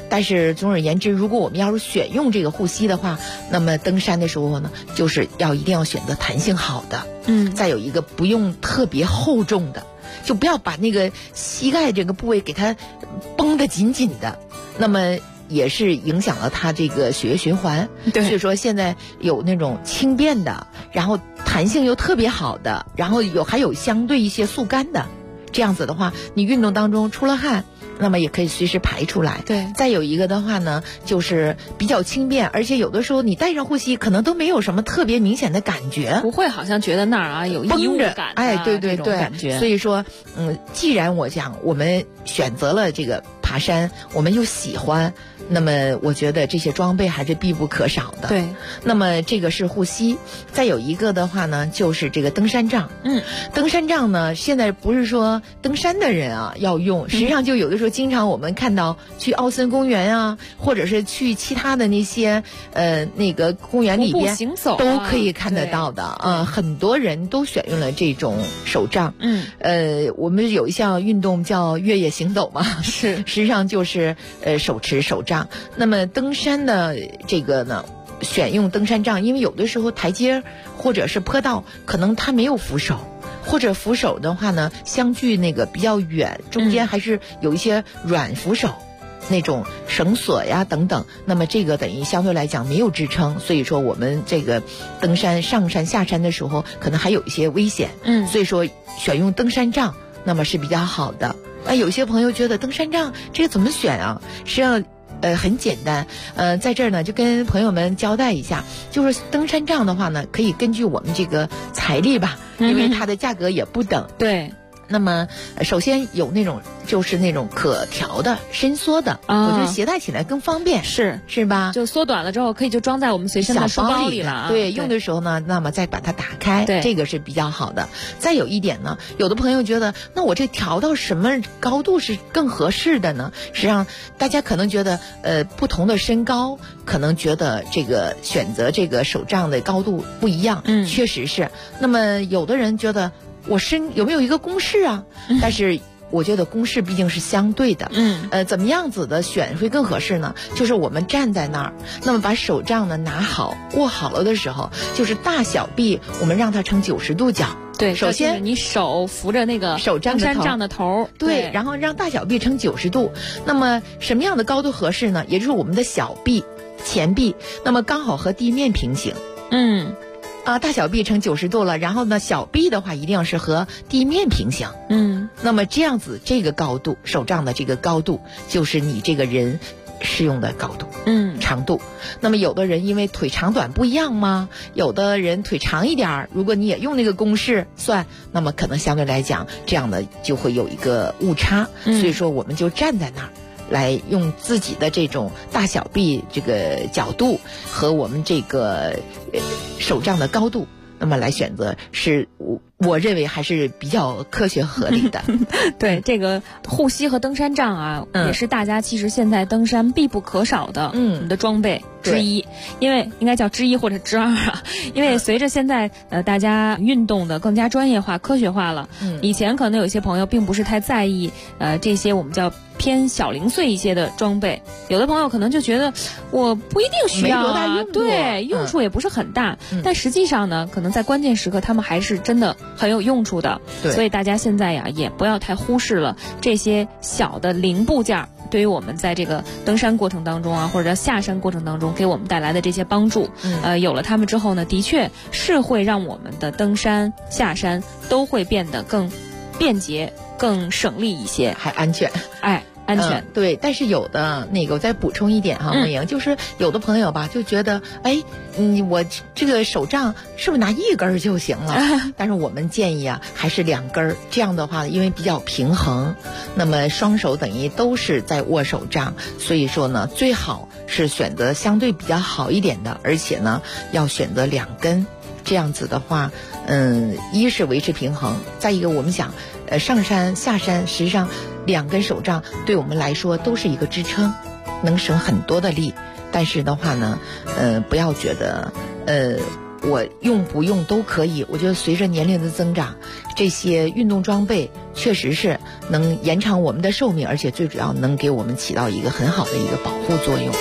但是总而言之，如果我们要是选用这个护膝的话，那么登山的时候呢，就是一定要选择弹性好的，再有一个不用特别厚重的，就不要把那个膝盖这个部位给它绷得紧紧的，那么也是影响了它这个血液循环。所以说现在有那种轻便的，然后弹性又特别好的，然后还有相对一些速干的，这样子的话，你运动当中出了汗，那么也可以随时排出来。 对， 再有一个的话呢，就是比较轻便，而且有的时候你戴上护膝，可能都没有什么特别明显的感觉， 不会好像觉得那儿有异物感， 哎，对对对， 感觉。 所以说，既然我讲我们选择了这个爬山，我们又喜欢，那么我觉得这些装备还是必不可少的。 对， 那么这个是护膝，再有一个的话呢，就是这个登山杖。登山杖呢，现在不是说登山的人啊要用，实际上就有的时候经常我们看到去奥森公园啊，或者是去其他的那些那个公园里边徒步行走都可以看得到的很多人都选用了这种手杖。我们有一项运动叫越野行走嘛， 是， 实际上就是手持手杖。那么登山的这个呢，选用登山杖，因为有的时候台阶或者是坡道可能它没有扶手，或者扶手的话呢相距那个比较远，中间还是有一些软扶手，那种绳索呀等等，那么这个等于相对来讲没有支撑，所以说我们这个登山上山下山的时候可能还有一些危险。所以说选用登山杖那么是比较好的。有些朋友觉得登山杖这个怎么选啊？实际上很简单，在这儿呢就跟朋友们交代一下，就是登山杖的话呢，可以根据我们这个财力吧，因为它的价格也不等。 对。 那么首先有那种就是那种可调的伸缩的，我觉得携带起来更方便，是吧？ 就缩短了之后可以就装在我们随身的书包里了。 对，用的时候呢，那么再把它打开，这个是比较好的。再有一点呢，有的朋友觉得，那我这调到什么高度是更合适的呢？实际上大家可能觉得不同的身高可能觉得这个选择这个手杖的高度不一样，确实是。那么有的人觉得我有没有一个公式啊？但是我觉得公式毕竟是相对的。怎么样子的选会更合适呢？就是我们站在那儿，那么把手杖呢拿好，握好了的时候，就是大小臂我们让它呈90度角。 对， 首先你手扶着那个手杖的头， 对，然后让大小臂呈90度。那么什么样的高度合适呢？也就是我们的小臂、前臂，那么刚好和地面平行。大小臂呈90度了，然后呢，小臂的话一定要是和地面平行。那么这样子，这个高度，手杖的这个高度，就是你这个人适用的高度，长度。那么有的人因为腿长短不一样嘛，有的人腿长一点，如果你也用那个公式算，那么可能相对来讲，这样的就会有一个误差。所以说，我们就站在那儿。来用自己的这种大小臂这个角度和我们这个手杖的高度，那么来选择，是我认为还是比较科学合理的。 对，这个护膝和登山杖啊，也是大家其实现在登山必不可少的的装备之一，因为应该叫之一或者之二啊。因为随着现在大家运动的更加专业化、科学化了，以前可能有些朋友并不是太在意这些我们叫偏小零碎一些的装备，有的朋友可能就觉得我不一定需要对，用处也不是很大，但实际上呢，可能在关键时刻他们还是真的很有用处的。所以大家现在呀，也不要太忽视了这些小的零部件对于我们在这个登山过程当中啊，或者下山过程当中给我们带来的这些帮助。有了它们之后呢，的确是会让我们的登山下山都会变得更便捷、更省力一些， 还安全。 安全。 对，但是有的那个我再补充一点哈，梦莹，就是有的朋友吧就觉得，我这个手杖是不是拿一根就行了？但是我们建议啊，还是2根，这样的话，因为比较平衡，那么双手等于都是在握手杖，所以说呢，最好是选择相对比较好一点的，而且呢，要选择2根，这样子的话，一是维持平衡，再一个我们想，上山下山，实际上2根手杖对我们来说都是一个支撑，能省很多的力。但是的话呢，不要觉得我用不用都可以。我觉得随着年龄的增长，这些运动装备确实是能延长我们的寿命，而且最主要能给我们起到一个很好的一个保护作用。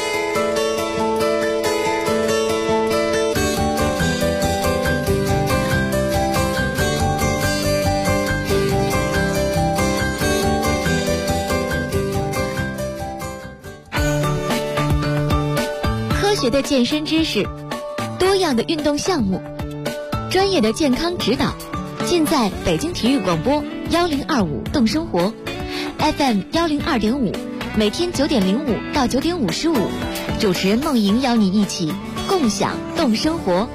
科学的健身知识，多样的运动项目，专业的健康指导，尽在北京体育广播1025动生活 FM 102.5，每天9点05到9点55，主持人梦莹邀你一起共享动生活。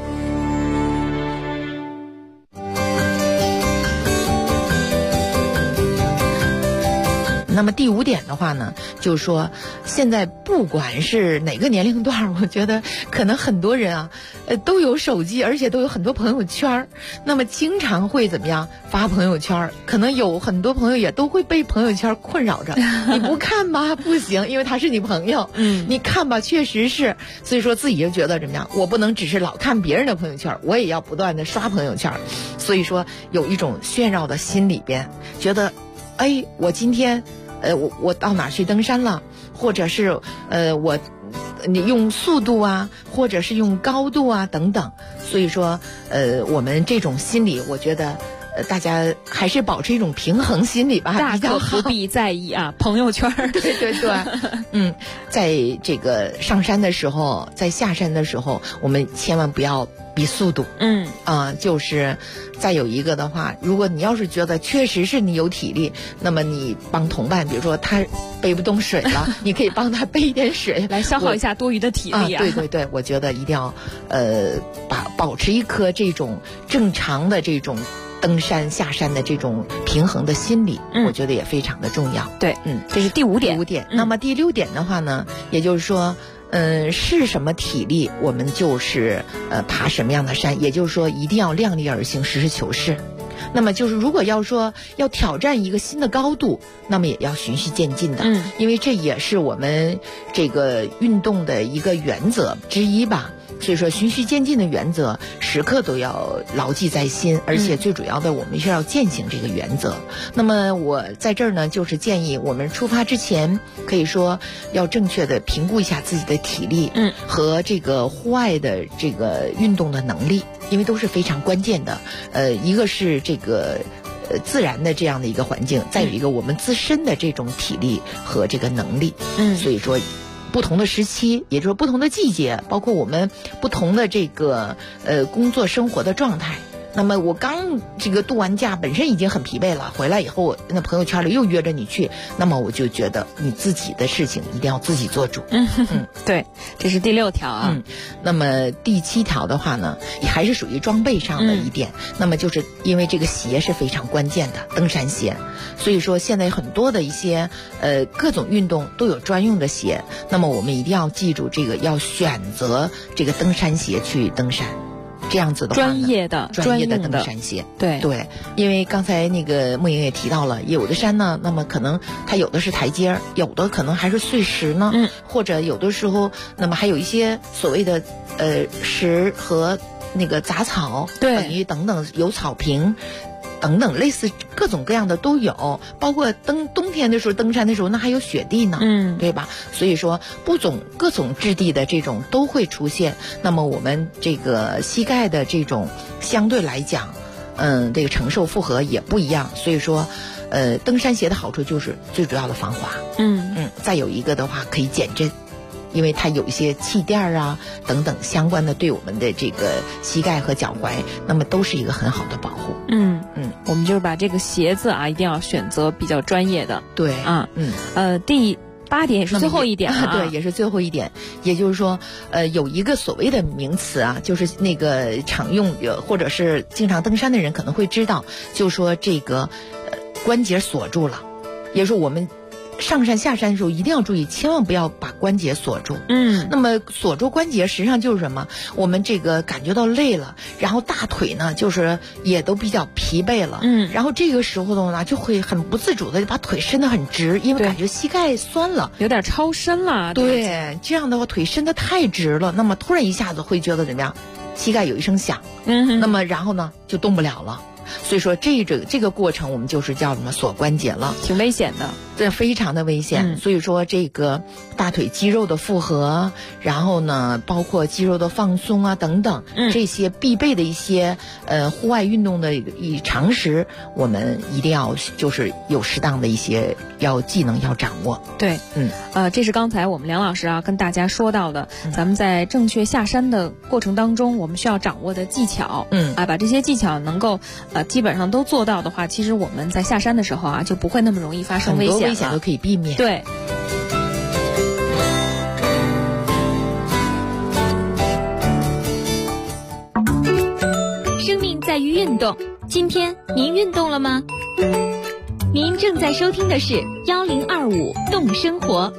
那么第5点的话呢，就是说现在不管是哪个年龄段，我觉得可能很多人啊，都有手机，而且都有很多朋友圈，那么经常会怎么样发朋友圈，可能有很多朋友也都会被朋友圈困扰着。你不看吧不行，因为他是你朋友，你看吧确实是，所以说自己就觉得怎么样，我不能只是老看别人的朋友圈，我也要不断的刷朋友圈，所以说有一种炫耀的心里边，觉得哎，我今天我到哪去登山了，或者是你用速度啊，或者是用高度啊等等。所以说我们这种心理，我觉得大家还是保持一种平衡心理吧， 大可不必在意啊朋友圈。 对对对，在这个上山的时候，在下山的时候，我们千万不要比速度。就是再有一个的话，如果你要是觉得确实是你有体力，那么你帮同伴，比如说他背不动水了，你可以帮他背一点水来消耗一下多余的体力啊。 对对对，我觉得一定要保持一颗这种正常的这种登山下山的这种平衡的心理，我觉得也非常的重要。 对，这是第5点。 那么第6点的话呢，也就是说是什么体力，我们就是爬什么样的山，也就是说一定要量力而行，实事求是。那么就是如果要说要挑战一个新的高度，那么也要循序渐进的，因为这也是我们这个运动的一个原则之一吧。所以说循序渐进的原则时刻都要牢记在心，而且最主要的我们是要践行这个原则。那么我在这儿呢，就是建议我们出发之前可以说要正确的评估一下自己的体力和这个户外的这个运动的能力，因为都是非常关键的。一个是这个自然的这样的一个环境，再有一个我们自身的这种体力和这个能力。所以说不同的时期，也就是不同的季节，包括我们不同的这个工作生活的状态。那么我刚这个度完假，本身已经很疲惫了，回来以后那朋友圈里又约着你去，那么我就觉得你自己的事情一定要自己做主。 对，这是第6条啊。 那么第7条的话呢，也还是属于装备上的一点。那么就是因为这个鞋是非常关键的，登山鞋，所以说现在很多的一些各种运动都有专用的鞋。那么我们一定要记住，这个要选择这个登山鞋去登山。这样子的话，专业的登山鞋，对，因为刚才那个梦莹也提到了，有的山呢，那么可能它有的是台阶，有的可能还是碎石呢，或者有的时候，那么还有一些所谓的石和那个杂草，等于等等有草坪。等等，类似各种各样的都有，包括冬天的时候登山的时候，那还有雪地呢，对吧？所以说各种质地的这种都会出现。那么我们这个膝盖的这种相对来讲，这个承受负荷也不一样。所以说，登山鞋的好处就是最主要的防滑，再有一个的话可以减震。因为它有一些气垫啊等等相关的，对我们的这个膝盖和脚踝，那么都是一个很好的保护。 我们就是把这个鞋子啊，一定要选择比较专业的。 对啊， 第8点也是最后一点啊， 对，也是最后一点。也就是说，有一个所谓的名词啊，就是那个常用或者是经常登山的人可能会知道，就说这个关节锁住了，也就是我们上山下山的时候一定要注意，千万不要把关节锁住。那么锁住关节实际上就是什么？我们这个感觉到累了，然后大腿呢就是也都比较疲惫了。然后这个时候呢就会很不自主的把腿伸得很直，因为感觉膝盖酸了， 有点超伸了。 对，这样的话腿伸得太直了，那么突然一下子会觉得怎么样？ 膝盖有一声响，那么然后呢就动不了了。所以说这个过程我们就是叫什么锁关节了， 挺危险的， 这非常的危险。所以说这个大腿肌肉的复合，然后呢包括肌肉的放松啊等等，这些必备的一些户外运动的常识，我们一定要就是有适当的一些技能要掌握。 对，这是刚才我们梁老师啊跟大家说到的，咱们在正确下山的过程当中，我们需要掌握的技巧。把这些技巧能够基本上都做到的话，其实我们在下山的时候啊就不会那么容易发生危险了，很多危险都可以避免。 对。 生命在于运动，今天您运动了吗？您正在收听的是1025动生活。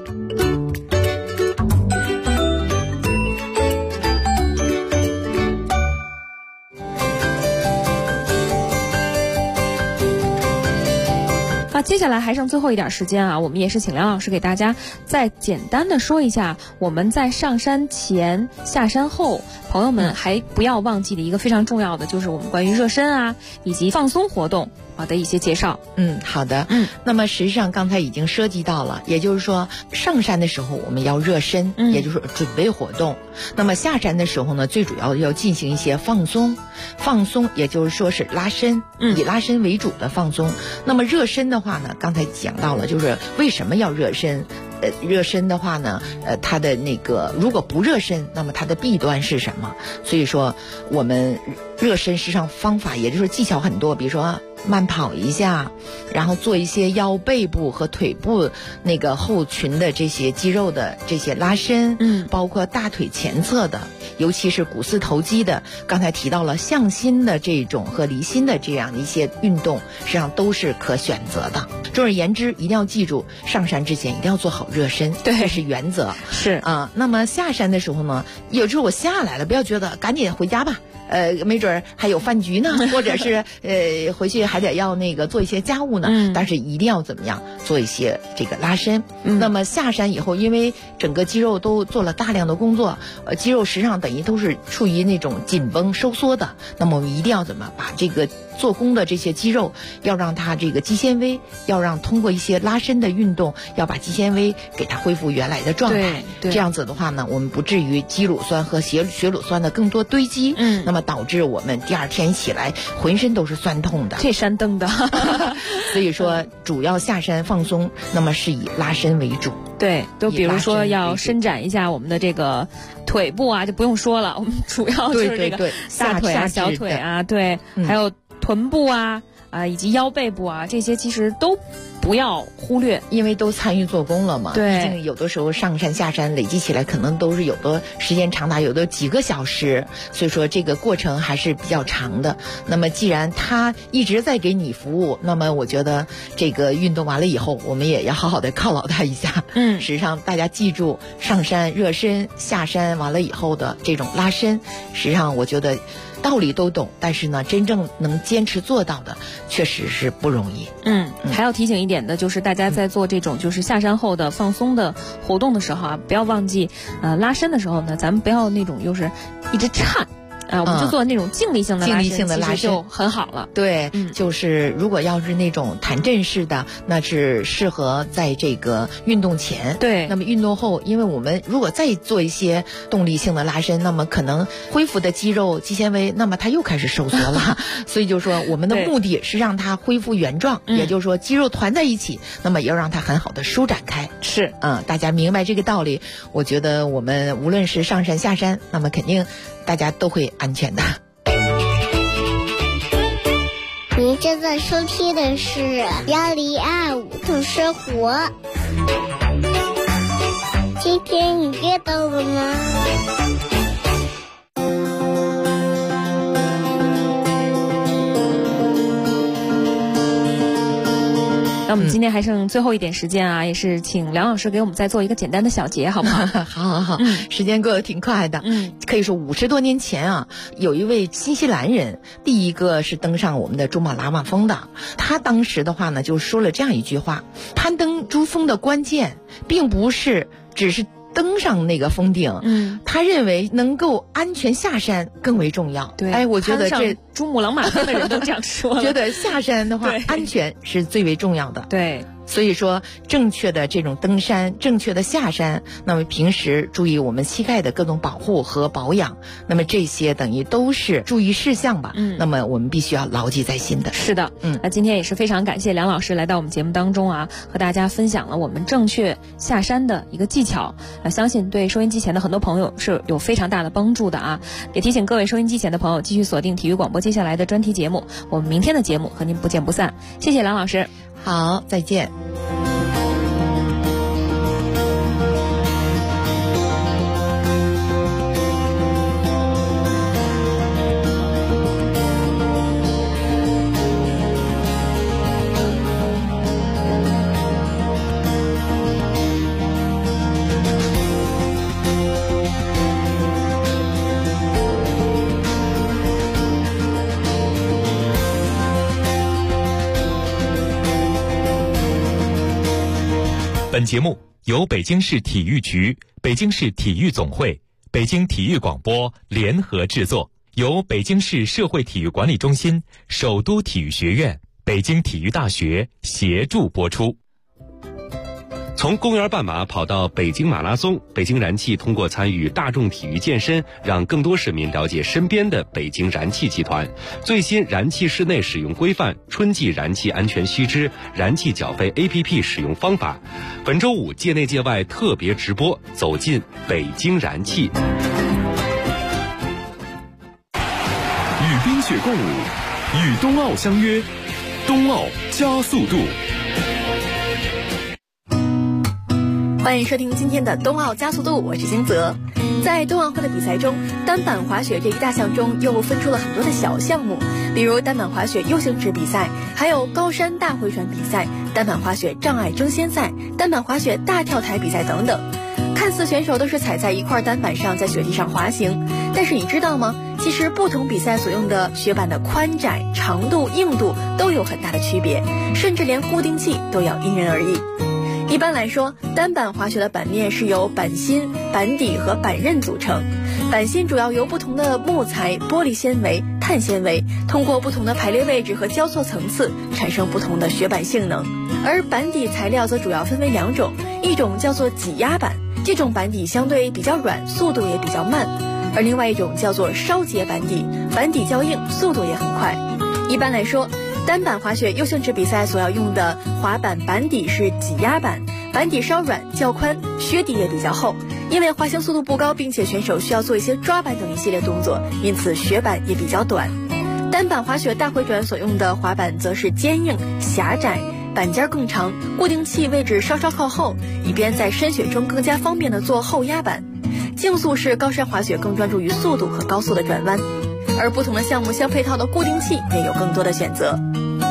接下来还剩最后一点时间啊，我们也是请梁老师给大家再简单的说一下，我们在上山前、下山后，朋友们还不要忘记的一个非常重要的，就是我们关于热身啊以及放松活动的一些介绍。 好的。那么实际上刚才已经涉及到了，也就是说上山的时候我们要热身，也就是准备活动。那么下山的时候呢，最主要要进行一些放松，也就是说是拉伸，以拉伸为主的放松。那么热身的话呢，刚才讲到了，就是为什么要热身。热身的话呢，它的那个如果不热身，那么它的弊端是什么？所以说我们热身实际上方法，也就是技巧很多，比如说慢跑一下，然后做一些腰背部和腿部那个后群的这些肌肉的这些拉伸，包括大腿前侧的，尤其是股四头肌的，刚才提到了向心的这种和离心的这样的一些运动，实际上都是可选择的。总而言之，一定要记住，上山之前一定要做好热身， 对， 这是原则。 是啊，那么下山的时候呢，有时候我下来了，不要觉得赶紧回家吧。没准还有饭局呢，或者是回去还得要那个做一些家务呢。但是一定要怎么样做一些这个拉伸。那么下山以后，因为整个肌肉都做了大量的工作，肌肉实际上等于都是处于那种紧绷收缩的。那么我们一定要怎么把这个做工的这些肌肉，要让它这个肌纤维，要让通过一些拉伸的运动，要把肌纤维给它恢复原来的状态。这样子的话呢，我们不至于肌乳酸和血乳酸的更多堆积。那么导致我们第二天起来浑身都是酸痛的， 这山蹬的。 所以说主要下山放松，那么是以拉伸为主。 对，都比如说要伸展一下我们的这个腿部啊，就不用说了，我们主要就是这个大腿啊、小腿啊，对，还有臀部啊以及腰背部啊，这些其实都不要忽略， 因为都参与做工了嘛。 对， 毕竟有的时候上山下山累积起来，可能都是有的时间长达有的几个小时，所以说这个过程还是比较长的。那么既然他一直在给你服务，那么我觉得这个运动完了以后，我们也要好好的犒劳他一下。实际上大家记住，上山热身，下山完了以后的这种拉伸，实际上我觉得道理都懂，但是呢，真正能坚持做到的，确实是不容易。 还要提醒一点的就是，大家在做这种就是下山后的放松的活动的时候啊，不要忘记，拉伸的时候呢，咱们不要那种就是一直颤。我们就做那种静力性的拉伸，其实就很好了。 对，就是如果要是那种弹震式的，那是适合在这个运动前。 对， 那么运动后，因为我们如果再做一些动力性的拉伸，那么可能恢复的肌肉、肌纤维，那么它又开始收缩了。所以就是说，我们的目的是让它恢复原状，也就是说肌肉团在一起，那么也要让它很好的舒展开。 是， 大家明白这个道理，我觉得我们无论是上山下山，那么肯定大家都会安全的。 您正在收听的是1025动生活。今天你运动了吗？ 那我们今天还剩最后一点时间啊，也是请梁老师给我们再做一个简单的小结，好不好？ 好，时间过得挺快的。可以说50多年前啊，有一位新西兰人，第一个是登上我们的珠穆朗玛峰的。他当时的话呢，就说了这样一句话：攀登珠峰的关键，并不是只是登上那个峰顶，他认为能够安全下山更为重要。 对， 哎，我觉得这珠穆朗玛峰的人都这样说了， 觉得下山的话，安全是最为重要的。 对。 所以说，正确的这种登山，正确的下山，那么平时注意我们膝盖的各种保护和保养，那么这些等于都是注意事项吧。那么我们必须要牢记在心的。 是的，那今天也是非常感谢梁老师来到我们节目当中啊，和大家分享了我们正确下山的一个技巧。相信对收音机前的很多朋友是有非常大的帮助的啊。也提醒各位收音机前的朋友继续锁定体育广播接下来的专题节目，我们明天的节目和您不见不散。谢谢梁老师。 好，再见。 本节目由北京市体育局、北京市体育总会、北京体育广播联合制作，由北京市社会体育管理中心、首都体育学院、北京体育大学协助播出。 从公园半马跑到北京马拉松，北京燃气通过参与大众体育健身，让更多市民了解身边的北京燃气集团。最新燃气室内使用规范、春季燃气安全须知、燃气缴费 APP 使用方法。本周五界内界外特别直播，走进北京燃气。 与冰雪共舞，与冬奥相约，冬奥加速度。 欢迎收听今天的冬奥加速度，我是金泽。在冬奥会的比赛中，单板滑雪这一大项中又分出了很多的小项目，比如单板滑雪 U 型池比赛，还有高山大回转比赛、单板滑雪障碍争先赛、单板滑雪大跳台比赛等等。看似选手都是踩在一块单板上在雪地上滑行，但是你知道吗？其实不同比赛所用的雪板的宽窄、长度、硬度都有很大的区别，甚至连固定器都要因人而异。一般来说，单板滑雪的板面是由板芯、板底和板刃组成。板芯主要由不同的木材、玻璃纤维、碳纤维，通过不同的排列位置和交错层次，产生不同的雪板性能。而板底材料则主要分为两种，一种叫做挤压板，这种板底相对比较软，速度也比较慢；而另外一种叫做烧结板底，板底较硬，速度也很快。一般来说，单板滑雪 U 型池比赛所要用的滑板板底是挤压板，板底稍软较宽，靴底也比较厚。因为滑行速度不高，并且选手需要做一些抓板等一系列动作，因此雪板也比较短。单板滑雪大回转所用的滑板则是坚硬、狭窄，板尖更长，固定器位置稍稍靠后，以便在深雪中更加方便的做后压板。竞速式高山滑雪更专注于速度和高速的转弯，而不同的项目相配套的固定器也有更多的选择。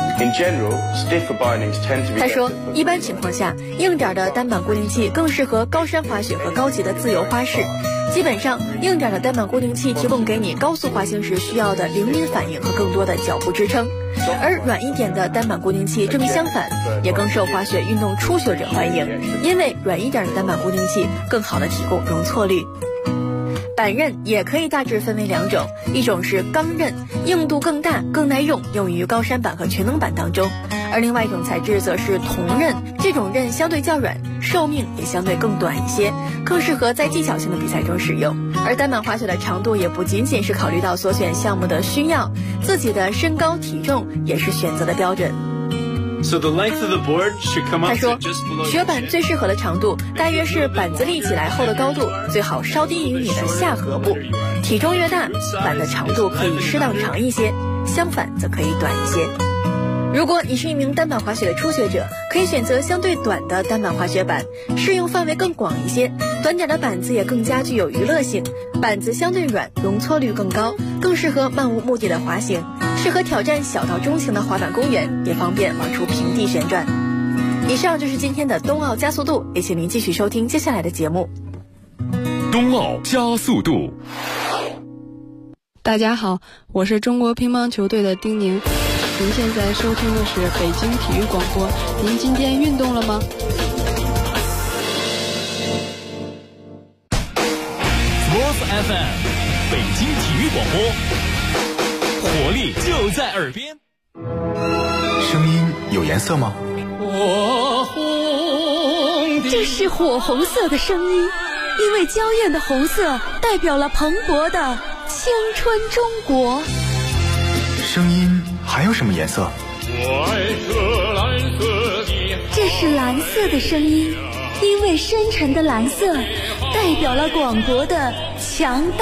他说，一般情况下，硬点的单板固定器更适合高山滑雪和高级的自由花式。基本上，硬点的单板固定器提供给你高速滑行时需要的灵敏反应和更多的脚步支撑，而软一点的单板固定器正相反，也更受滑雪运动初学者欢迎，因为软一点的单板固定器更好的提供容错率。板刃也可以大致分为两种，一种是钢刃，硬度更大更耐用，用于高山板和全能板当中；而另外一种材质则是铜刃，这种刃相对较软，寿命也相对更短一些，更适合在技巧性的比赛中使用。而单板滑雪的长度也不仅仅是考虑到所选项目的需要，自己的身高体重也是选择的标准。他说，雪板最适合的长度大约是板子立起来后的高度，最好稍低于你的下颌部。体重越大，板的长度可以适当长一些，相反则可以短一些。如果你是一名单板滑雪的初学者，可以选择相对短的单板滑雪板，适用范围更广一些。短点的板子也更加具有娱乐性，板子相对软，容错率更高，更适合漫无目的的滑行，适合挑战小到中型的滑板公园，也方便往出平地旋转。以上就是今天的冬奥加速度，也请您继续收听接下来的节目。 冬奥加速度。 大家好，我是中国乒乓球队的丁宁。您现在收听的是北京体育广播。您今天运动了吗？ Sports FM， 北京体育广播，活力就在耳边。 声音有颜色吗？ 这是火红色的声音，因为娇艳的红色代表了蓬勃的青春中国。 声音还有什么颜色？ 我爱这蓝色的。 这是蓝色的声音，因为深沉的蓝色代表了广国的强大。